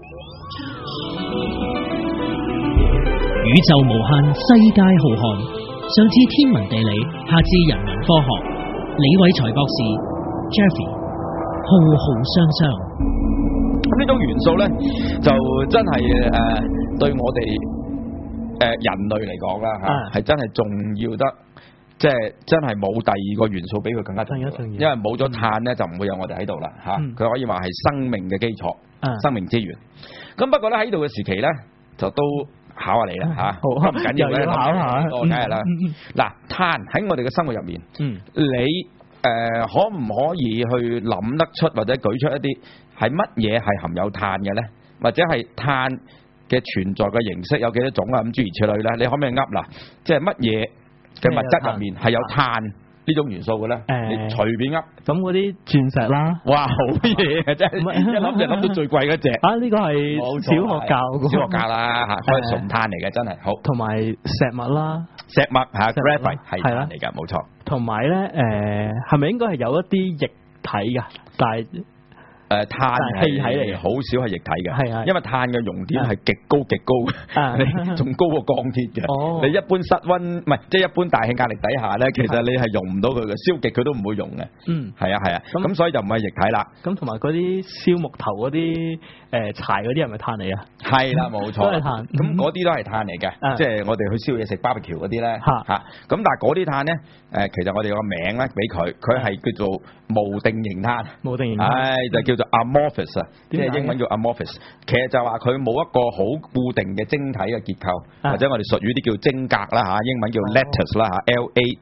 宇宙無限，世界浩瀚，上至天文地理，下至人文科學。李偉才博士 Jeffrey 浩浩湯湯。 咁呢種元素咧，就真係對我哋人類嚟講啦嚇，係真係重要得，即係真係冇第二個元素比佢更加重要。因為冇咗碳咧，就唔會有我哋喺度啦嚇。佢可以話係生命嘅基礎，生命之源。咁不過咧喺度嘅時期咧，就都考下你啦嚇，唔緊要嘅，考下，梗係啦。嗱，碳喺我哋嘅生活入面，你可唔可以去諗得出或者舉出一啲係乜嘢係含有碳嘅咧？或者係碳嘅存在嘅形式有幾多種啊？咁諸如此類咧，你可唔可以噏嗱？即係乜嘢嘅物質入面係有碳呢種元素嘅咧？你隨便噏。 咁嗰啲鑽石啦， 哇，好嘢啊！真係一諗就諗到最貴嗰隻。 啊，呢個係小學教嘅。 小學教啦嚇，佢係純碳嚟嘅，真係好。 同埋石墨啦， 石墨係 graphite 係碳嚟㗎，冇錯。 同埋咧係咪應該係有一啲液體㗎？但係碳係氣體嚟嘅，好少係液體嘅，因為碳嘅熔點係極高極高嘅，仲高過鋼鐵嘅。你一般室溫唔係即係一般大氣壓力底下咧，其實你係溶唔到佢嘅，燒極佢都唔會溶嘅。係啊。咁所以就唔係液體啦。咁同埋嗰啲燒木頭嗰啲柴嗰啲係咪碳嚟啊？係啦，冇錯。都係碳。咁嗰啲都係碳嚟嘅，即係我哋去燒嘢食 barbecue 嗰啲咧嚇。咁但係嗰啲碳咧其實我哋有個名咧俾佢係叫做無定型碳。無定型碳。就叫做amorphous 啊，即係英文叫 amorphous， 其實就話佢冇一個好固定嘅晶體嘅結構，或者我哋術語啲叫晶格啦嚇，英文叫 lattice 啦嚇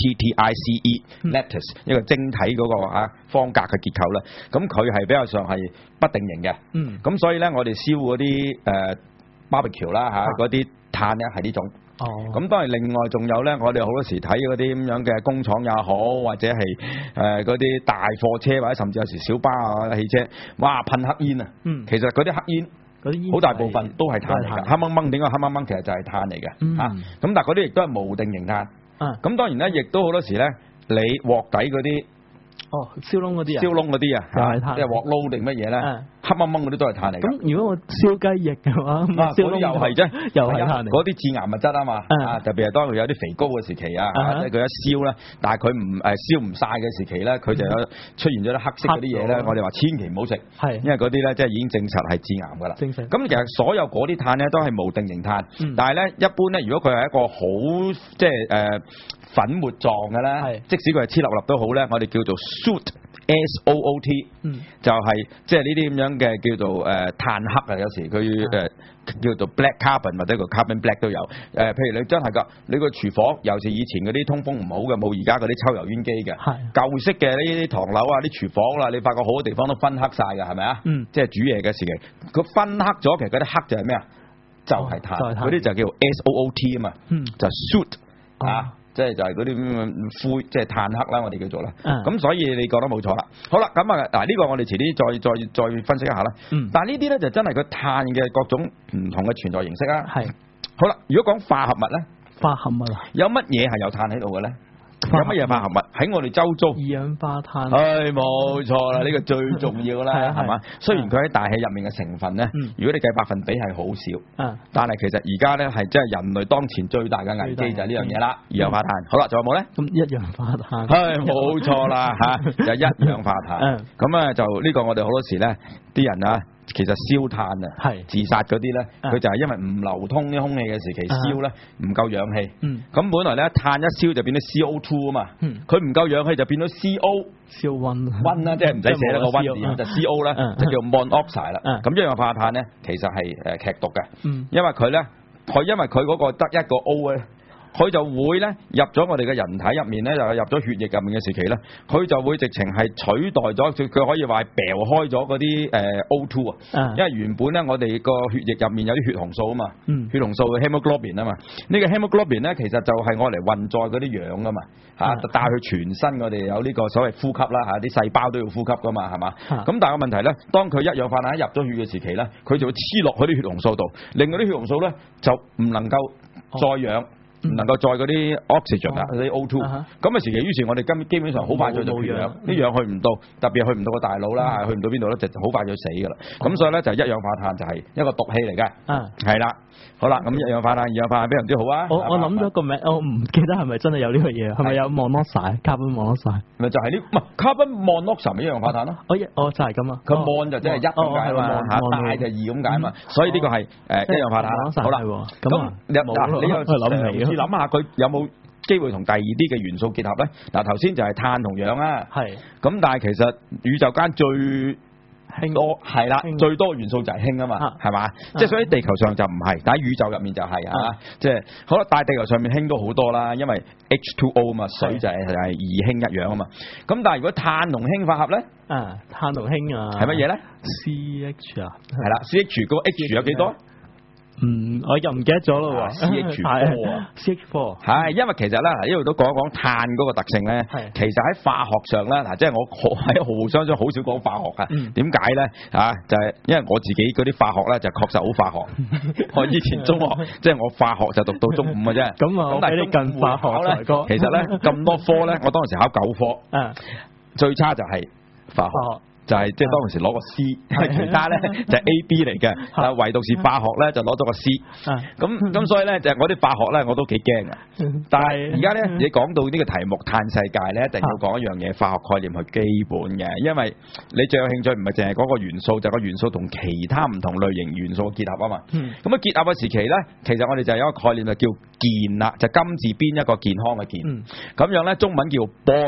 ，lattice 一個晶體嗰個嚇方格嘅結構啦。咁佢係比較上係不定型嘅。咁所以咧，我哋燒嗰啲barbecue 啦嚇，嗰啲碳咧係呢種。咁當然另外仲有咧，我哋好多時睇嗰啲咁樣嘅工廠也好，或者係嗰啲大貨車或者甚至有時小巴啊汽車，哇噴黑煙啊！其實嗰啲黑煙好大部分都係碳嚟㗎，黑掹掹點解黑掹掹？其實就係碳嚟嘅嚇。咁但係嗰啲亦都係無定型碳。咁當然咧，亦都好多時咧，你鑊底嗰啲燒窿嗰啲啊，即係鑊撈定乜嘢咧？黑掹掹嗰啲都係碳嚟嘅。咁如果我燒雞翼嘅話，燒窿又係啫，又係碳嚟。嗰啲致癌物質啊嘛，特別係當佢有啲肥膏嘅時期啊，即係佢一燒咧，但係佢唔燒唔晒嘅時期咧，佢就有出現咗啲黑色嗰啲嘢咧，我哋話千祈唔好食，因為嗰啲咧即係已經證實係致癌㗎啦。咁其實所有嗰啲碳咧都係無定型碳，但係咧一般咧，如果佢係一個好即係粉末狀嘅咧，即使佢係黐粒粒都好咧，我哋叫做 soot，S-O-O-T，就係即係呢啲咁樣嘅叫做碳黑啊，有時佢叫做 black carbon 或者個 carbon black 都有。譬如你真係㗎，你個廚房尤其是以前嗰啲通風唔好嘅，冇而家嗰啲抽油煙機嘅，舊式嘅呢啲唐樓啊、啲廚房啦，你發覺好多地方都分黑晒㗎，係咪啊？即係煮嘢嘅時期，佢分黑咗，其實嗰啲黑就係咩啊？就係碳，嗰啲就叫 S-O-O-T 啊嘛，就 soot 啊。即係就係嗰啲灰，即係碳黑啦，我哋叫做啦。咁所以你講得冇錯啦。好啦，咁啊嗱，呢個我哋遲啲再分析一下啦。但係呢啲咧就真係佢碳嘅各種唔同嘅存在形式啦。係。好啦，如果講化合物咧，化合物有乜嘢係有碳喺度嘅咧？有乜嘢化合物喺我哋周遭？二氧化碳。冇錯啦，呢個最重要啦，係嘛？雖然佢喺大氣入面嘅成分咧，如果你計百分比係好少，但係其實而家咧係真係人類當前最大嘅危機就係呢樣嘢啦，二氧化碳。好啦，仲有冇咧？咁一氧化碳。冇錯啦嚇，就一氧化碳。咁啊就呢個我哋好多時咧啲人啊。其實燒炭啊，自殺嗰啲咧，佢就係因為唔流通啲空氣嘅時期燒咧，唔夠氧氣。咁本來咧碳一燒就變咗 CO2 啊嘛，佢唔夠氧氣就變咗 CO， 燒溫啦，即係唔使寫得個溫字，就 CO 啦，就叫 monoxide 啦。咁一氧化碳咧，其實係劇毒嘅，因為佢嗰個得一個 O 咧。佢就會咧入咗我哋嘅人體入面咧，就入咗血液入面嘅時期咧，佢就會直情係取代咗佢可以話係掉開咗嗰啲O2 啊，因為原本咧我哋個血液入面有啲血紅素啊嘛，血紅素嘅 hemoglobin 啊嘛，呢個 hemoglobin 咧其實就係我嚟運載嗰啲氧啊嘛，嚇帶去全身我哋有呢個所謂呼吸啦嚇，啲細胞都要呼吸噶嘛係嘛，咁但係個問題咧，當佢一氧化碳入咗血嘅時期咧，佢就會黐落去啲血紅素度，令嗰啲血紅素咧就唔能夠再氧。 唔能夠載嗰啲 oxygen 啊，嗰啲 O2，咁嘅時期，於是我哋基本上好快就缺氧，啲氧去唔到，特別係去唔到個大腦啦，去唔到邊度咧，就好快就死㗎啦。咁所以咧就一氧化碳就係一個毒氣嚟嘅，係啦。好啦，咁一氧化碳、二氧化碳非常之好啊！ 我諗咗個名，我唔記得係咪真係有呢個嘢，係咪有 monoxide、carbon monoxide？ 咪就係呢？唔係 carbon monoxide 咪一氧化碳咯？ 我就係咁啊！ 佢 mon 就即係一咁解嘛，大就二咁解嘛，所以呢個係一氧化碳。好啦，咁你又諗下佢有冇機會同第二啲嘅元素結合咧？嗱，頭先就係碳同氧啊，係咁，但係其實宇宙間最多係啦，最多元素就係氫啊嘛，係嘛？即係所以地球上就唔係，但喺宇宙入面就係啊！即係好啦，大地球上面氫都好多啦，因為 H2O 啊嘛，水就係二氫一氧啊嘛。咁但係如果碳同氫化合咧， 碳同氫係乜嘢咧 ？CH 啊， 係啦 ，CH 嗰個 H 有幾多？ 我又唔記得咗咯喎。CH4 係，因為其實咧，呢度都講一講碳嗰個特性咧。其實喺化學上咧，嗱，即係我喺毫無相信好少講化學啊。點解咧？就係因為我自己嗰啲化學咧就確實好化學。我以前中學即係我化學就讀到中5嘅啫。咁但係啲近化學咧， 其實咧咁多科咧，我當時考9科，最差就係化學。就係即係當時攞個 C，其他咧就係 A、B 嚟嘅，但係唯獨是化學咧就攞咗個 C。咁所以咧就我啲化學咧我都幾驚嘅。但係而家咧你講到呢個題目碳世界咧，一定要講一樣嘢，化學概念係基本嘅，因為你最有興趣唔係淨係嗰個元素，就係個元素同其他唔同類型元素嘅結合啊嘛。咁啊結合嘅時期咧，其實我哋就有一個概念就叫健啦，就金字邊一個健康嘅健。咁樣咧中文叫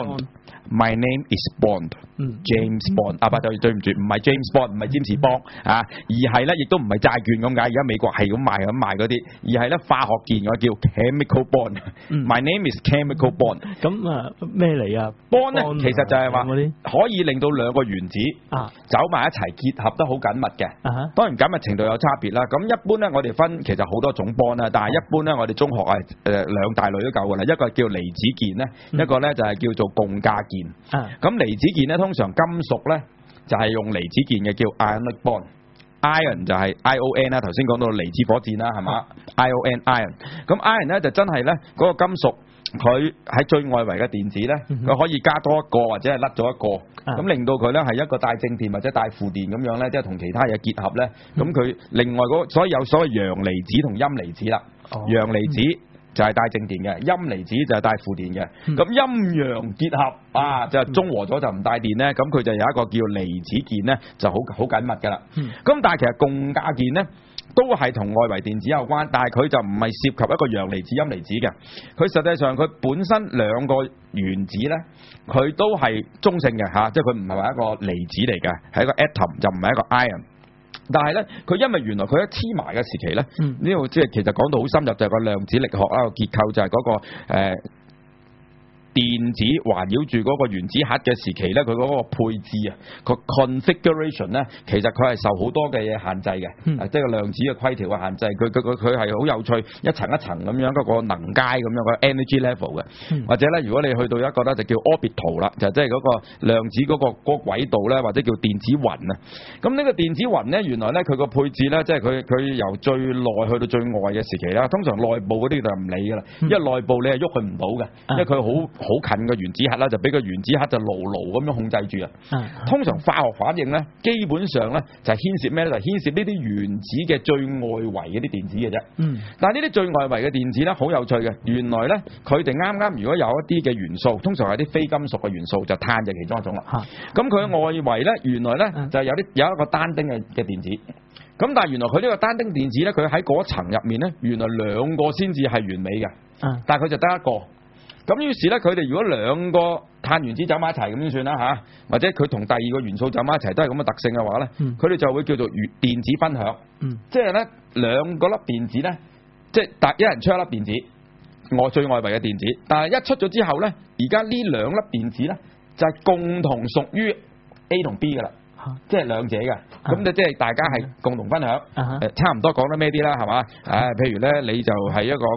Bond。My name is Bond，James Bond。對唔住，唔係 James Bond，唔係詹士邦啊，而係咧亦都唔係債券咁解。而家美國係咁賣嗰啲，而係咧化學鍵我叫 chemical bond。My name is chemical bond。咁咩嚟啊 ？Bond 咧其實就係話可以令到兩個原子走埋一齊結合得好緊密嘅。當然緊密程度有差別啦。咁一般咧我哋分其實好多種 bond 啦，但係一般咧我哋中學兩大類都夠㗎啦。一個叫離子鍵咧，一個咧就係叫做共價鍵。咁離子鍵咧通常金屬咧就係用離子鍵嘅叫 ionic bond，ion 就係 ion 啦，頭先講到離子火箭啦，係嘛 ion。咁 ion 咧就真係咧嗰個金屬佢喺最外圍嘅電子咧，佢可以加多一個或者係甩咗一個，咁令到佢咧係一個帶正電或者帶負電咁樣咧，即係同其他嘢結合咧，咁佢另外所以有所謂陽離子同陰離子啦，陽離子就係帶正電嘅，陰離子就係帶負電嘅。咁陰陽結合就中和咗就唔帶電咧，咁佢就有一個叫離子鍵咧，就好緊密噶啦。咁但係其實共價鍵咧都係同外圍電子有關，但係佢就唔係涉及一個陽離子陰離子嘅。佢實際上佢本身兩個原子咧，佢都係中性嘅嚇，即係佢唔係話一個離子嚟嘅，係一個 atom 就唔係一個 ion。但係咧，佢因為原來佢一黐埋嘅時期咧，呢度即係其實講到好深入，就係個量子力學啦，個結構就係嗰個電子環繞住嗰個原子核嘅時期咧，佢嗰個配置啊，個 configuration 咧，其實佢係受好多嘅嘢限制嘅，即係個量子嘅規條嘅限制。佢係好有趣，一層一層咁樣嗰個能階咁樣個 energy level 嘅，或者咧，如果你去到一個咧就叫 orbital 啦，就即係嗰個量子嗰個軌道咧，或者叫電子雲啊。咁呢個電子雲咧，原來咧佢個配置咧，即係佢由最內去到最外嘅時期啦。通常內部嗰啲就唔理噶啦，因為內部你係喐佢唔到嘅，因為佢好近嘅原子核啦，就俾個原子核就牢牢咁樣控制住啊。通常化學反應咧，基本上咧就係牽涉咩咧？就係牽涉呢啲原子嘅最外圍嗰啲電子嘅啫。但係呢啲最外圍嘅電子咧，好有趣嘅。原來咧，佢哋啱如果有一啲嘅元素，通常係啲非金屬嘅元素，就碳就其中一種啦。咁佢外圍咧，原來咧就有一個單丁嘅電子。咁但係原來佢呢個單丁電子咧，佢喺嗰層入面咧，原來兩個先至係完美嘅。但係佢就得一個。咁於是咧，佢哋如果兩個碳原子走埋一齊咁先算啦嚇，或者佢同第二個元素走埋一齊都係咁嘅特性嘅話咧，佢哋就會叫做電子分享。即係咧兩個粒電子咧，即係一人出一粒電子，最外圍嘅電子。但係一出咗之後咧，而家呢兩粒電子咧就係共同屬於 A 同 B 噶啦，即係兩者嘅。咁就即係大家係共同分享。差唔多講得咩啲啦，係嘛？譬如咧你就係一個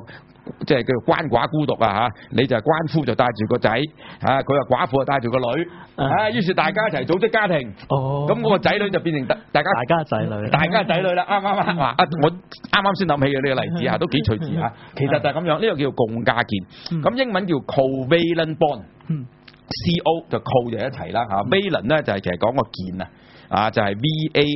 即係叫做鰥寡孤獨啊嚇，你就係鰥夫就帶住個仔啊，佢話寡婦就帶住個女啊，於是大家一齊組織家庭。咁嗰個仔女就變成大家仔女， 大家仔女啦，啱啊！我啱啱先諗起嘅呢個例子嚇，都幾趣致嚇。其實就係咁樣，呢個叫做共家建。咁英文叫 covalent bond。CO 就 co 就一齊啦嚇，valent 咧就係其實講個鍵啊，就係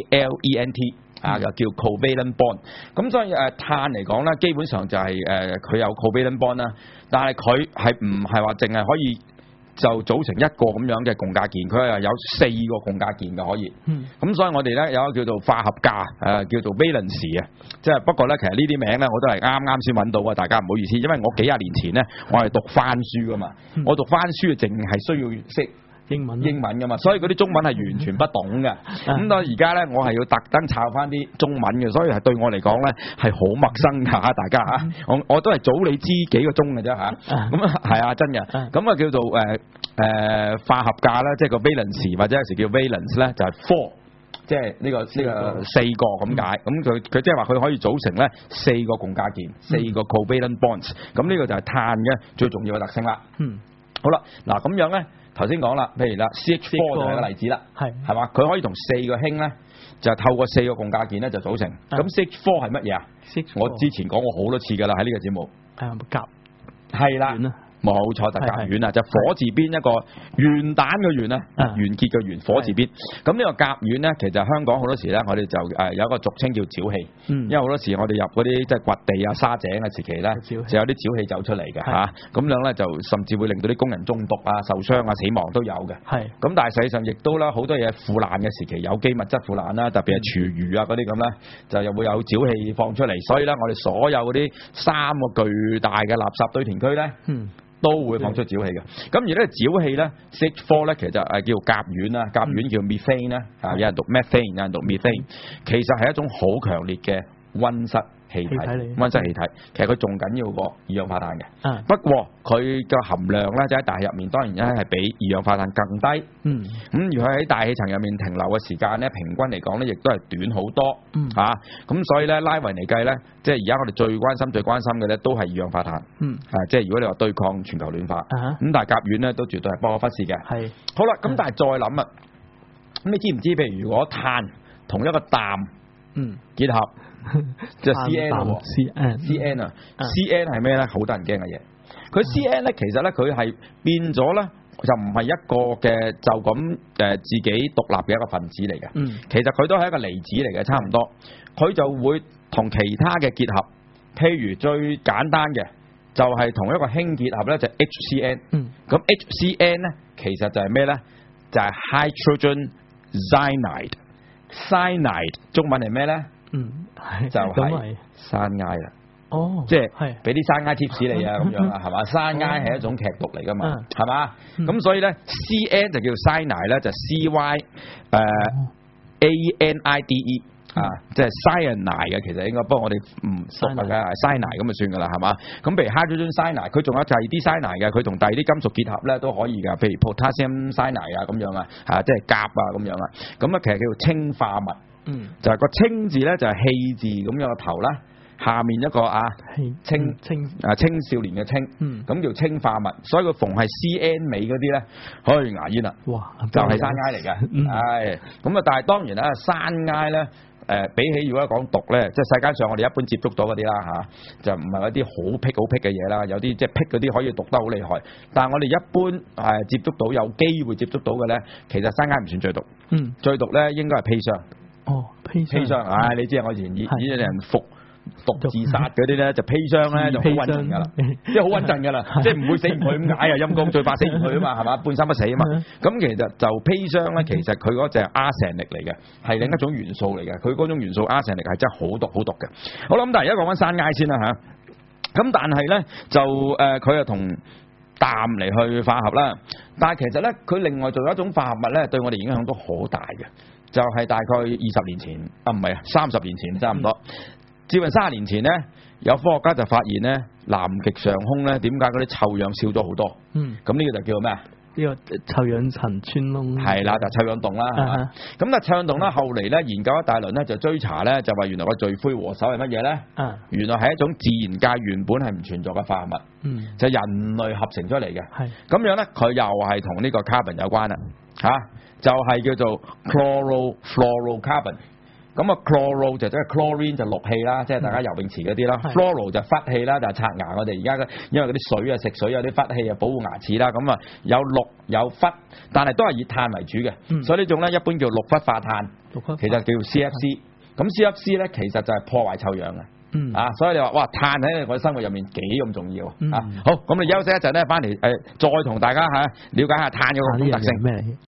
VALENT 啊，就叫 covalent bond。咁所以碳嚟講咧，基本上就係佢有 covalent bond 啦，但係佢係唔係話淨係可以就組成一個咁樣嘅共價鍵，佢係有4個共價鍵嘅可以。咁所以我哋咧有一個叫做化合價，叫做 valence 啊。即係不過咧，其實呢啲名咧我都係啱先揾到啊，大家唔好意思，因為我幾廿年前咧我係讀番書噶嘛，我讀番書淨係需要識英文噶嘛，所以嗰啲中文係完全不懂嘅。咁到而家咧，我係要特登抄翻啲中文嘅，所以係對我嚟講咧係好陌生㗎，大家嚇。我都係早你知幾個鐘嘅啫嚇。咁啊係啊，真嘅。咁啊叫做化合價啦，即係個 valence 或者有時叫 valence 咧，就係 4，即係呢個4個咁解。咁佢即係話佢可以組成咧4個共價鍵，4個 covalent bonds。咁呢個就係碳嘅最重要嘅特性啦。好啦，嗱咁樣咧。頭先講啦，譬如啦 CH4 就係個例子啦，係嘛？佢可以同4個氫咧，就透過4個共價鍵咧就組成。咁 CH4 係乜嘢啊？我之前講過好多次㗎啦，喺呢個節目。甲係啦。冇錯，就甲烷啊，就火字邊一個元旦嘅元啊，完結嘅元，火字邊。咁呢個甲烷咧，其實香港好多時咧，我哋就有一個俗稱叫沼氣，因為好多時我哋入嗰啲即係掘地啊、沙井嘅時期咧，就有啲沼氣走出嚟嘅嚇，咁樣咧就甚至會令到啲工人中毒啊、受傷啊、死亡都有嘅。咁但係實際上亦都啦，好多嘢腐爛嘅時期，有機物質腐爛啦，特別係廚餘啊嗰啲咁咧，就又會有沼氣放出嚟。所以咧，我哋所有嗰啲3個巨大嘅垃圾堆填區咧，都會放出沼氣嘅。咁而呢個沼氣咧 CH4 咧，其實係叫甲烷啦，甲烷叫 methane 啦，有人讀 methane， 有人讀 methane， 其實係一種好強烈嘅溫室氣體，溫室氣體，其實佢仲緊要過二氧化碳嘅。不過佢嘅含量咧，就喺大氣入面，當然咧係比二氧化碳更低。咁如果喺大氣層入面停留嘅時間咧，平均嚟講咧，亦都係短好多。咁所以咧，拉勻嚟計咧，即係而家我哋最關心嘅咧，都係二氧化碳。即係如果你話對抗全球暖化，咁但係甲烷咧都絕對係不可忽視嘅。好啦，咁但係再諗啊，咁你知唔知？譬如如果碳同一個氮結合，就 CN 啊 ，CN 係咩咧？好得人驚嘅嘢。佢 CN 咧，其實咧佢係變咗咧，就唔係一個嘅就咁自己獨立嘅一個分子嚟嘅。其實佢都係一個離子嚟嘅，差唔多。佢就會同其他嘅結合，譬如最簡單嘅就係同一個氫結合咧，就 HCN。咁 HCN 咧，其實就係咩咧？就係 hydrogen cyanide。cyanide 中文係咩咧？就係山埃啦。即係俾啲山埃貼士你啊，咁樣啊，係嘛？山埃係一種劇毒嚟噶嘛，係嘛？咁所以咧 ，CN 就叫 cyanide 咧，就 CYANIDE 啊，即係 cyanide 嘅，其實應該，不過我哋唔熟嘅，cyanide 咁就算噶啦，係嘛？咁譬如 hydrogen cyanide，佢仲有第二啲 cyanide 嘅，佢同第二啲金屬結合咧都可以噶，譬如 potassium cyanide 啊咁樣啊，即係鉀啊咁樣啊，咁啊其實叫做氰化物。就係個氰字咧，就係氣字咁樣個頭啦，下面一個青少年嘅青，咁叫氰化物。所以佢逢係 CN 尾嗰啲咧，可以牙煙啦，就係山埃嚟嘅。咁啊，但係當然啦，山埃咧比起如果講毒咧，即係世界上我哋一般接觸到嗰啲啦就唔係一啲好僻嘅嘢啦，有啲即係僻嗰啲可以毒得好厲害。但係我哋一般接觸到有機會接觸到嘅咧，其實山埃唔算最毒。最毒咧應該係砒霜。砒霜，你知啊，我以前啲人服毒自殺嗰啲咧，就砒霜咧就好穩陣㗎啦，即係好穩陣㗎啦，即係唔會死唔去咁解啊，陰公最怕死唔去啊嘛，係嘛，半生不死啊嘛。咁其實就砒霜咧，其實佢嗰隻係arsenic嚟嘅，係另一種元素嚟嘅，佢嗰種元素arsenic係真係好毒嘅。好啦，咁但係而家講翻山埃先啦嚇。咁但係咧就佢又同氮嚟去化合啦，但係其實咧佢另外仲有一種化合物咧，對我哋影響都好大嘅。就係大概20年前，唔係30年前差唔多，接近30年前呢，有科學家就發現呢，南極上空呢，點解嗰啲臭氧少咗好多？咁呢個就叫咩啊？ 呢個臭氧層穿窿。 係啦，就臭氧洞啦，係嘛？咁啊臭氧洞咧，後嚟咧研究一大輪咧，就追查咧，就話原來個罪魁禍首係乜嘢咧？原來係一種自然界原本係唔存在嘅化合物，就人類合成出嚟嘅。係咁樣咧，佢又係同呢個 carbon 有關啦，就係叫做 chlorofluorocarbon。咁啊 chloro 就即係 chlorine 就氯氣啦，即係大家游泳池嗰啲啦。fluoro 就氟氣啦，就係刷牙我哋而家嘅，因為嗰啲水啊食水有啲氟氣啊保護牙齒啦。咁啊有氯有氟，但係都係以碳為主嘅，所以呢種咧一般叫氯氟化碳，其實叫 CFC。咁 CFC 咧其實就係破壞臭氧嘅。所以你話哇碳喺我哋生活入面幾咁重要啊！好，咁你休息一陣咧，翻嚟再同大家了解下碳嘅個特性。